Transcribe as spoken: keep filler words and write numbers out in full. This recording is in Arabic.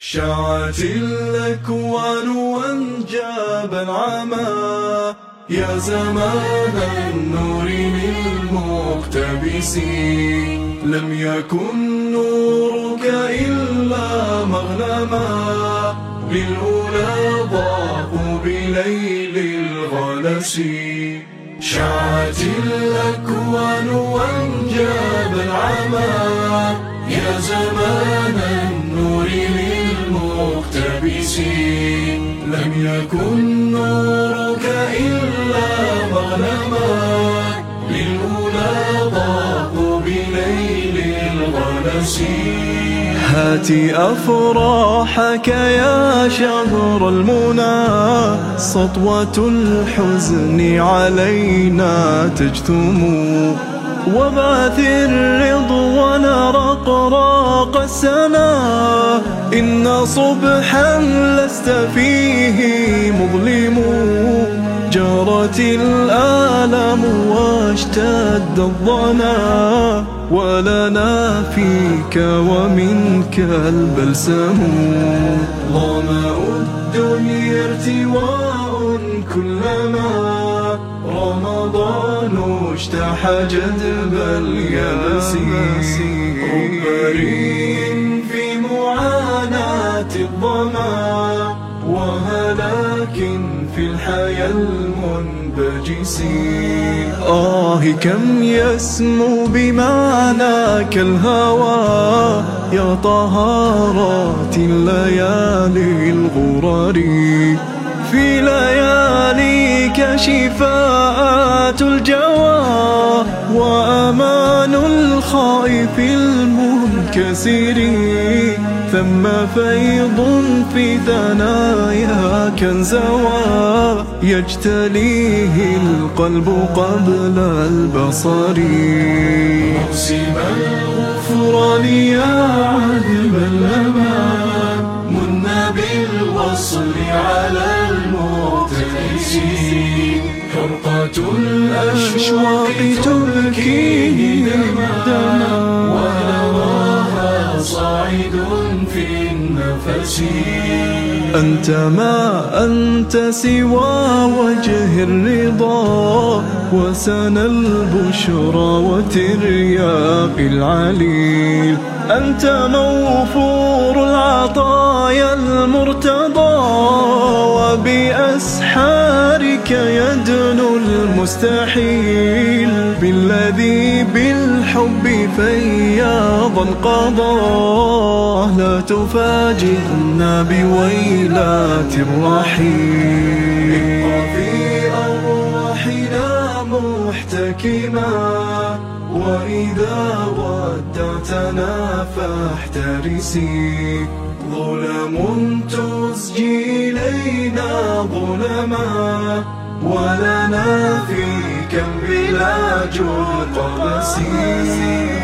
شاعت الأكوان وانجاب العمى يا زمان النور للمقتبس، لم يكن نورك إلا مغنما للأولى ضاقوا بليل الغلس. شاعت الأكوان وانجاب العمى يا زمان النور للمقتبس، لم يكن نورك إلا مغنما للأولى ضاقوا بليل الغلس. هات أفراحك يا شهر المنى، سطوة الحزن علينا تجتم، وبعث الرضوان رقراق السنا، إن صبحا لست فيه مظلم، جرت الآلام واشتد الظنا، ولنا فيك ومنك البلسم. ظمأ الدنيا ارتواء كلما رمضان اجتاح جذب الياس، رب ريح في معاناة الظما، وهلاك في الحياة المنبجس. آه كم يسمو بمعناك الهوى يا طهارات الليالي الغرر، في لياليك شفاءات الجوى وأمان الخائف المنكسر، ثم فيض في ثناياك انزوى يجتليه القلب قبل البصر. موسم الغفران يا عذب الأمان، من بالوصل على المقتبس، حرقة الأشواق تبكيه دما، ونواها صاعد في النفس. أنت ما أنت سوى وجه الرضا وسنى البشرى وترياق العليل، أنت موفور العطايا المرتضى، وبأسحارك يدنو المستحيل، بالذي بالحب فياض القضاء، لا تفاجئنا بويلات الرحيل. اقرأ في أرواحنا محتكما، وإذا ودعتنا فاحترسي، ظلم تزجي إلينا ظلما، ولنا فيك انبلاج القبس.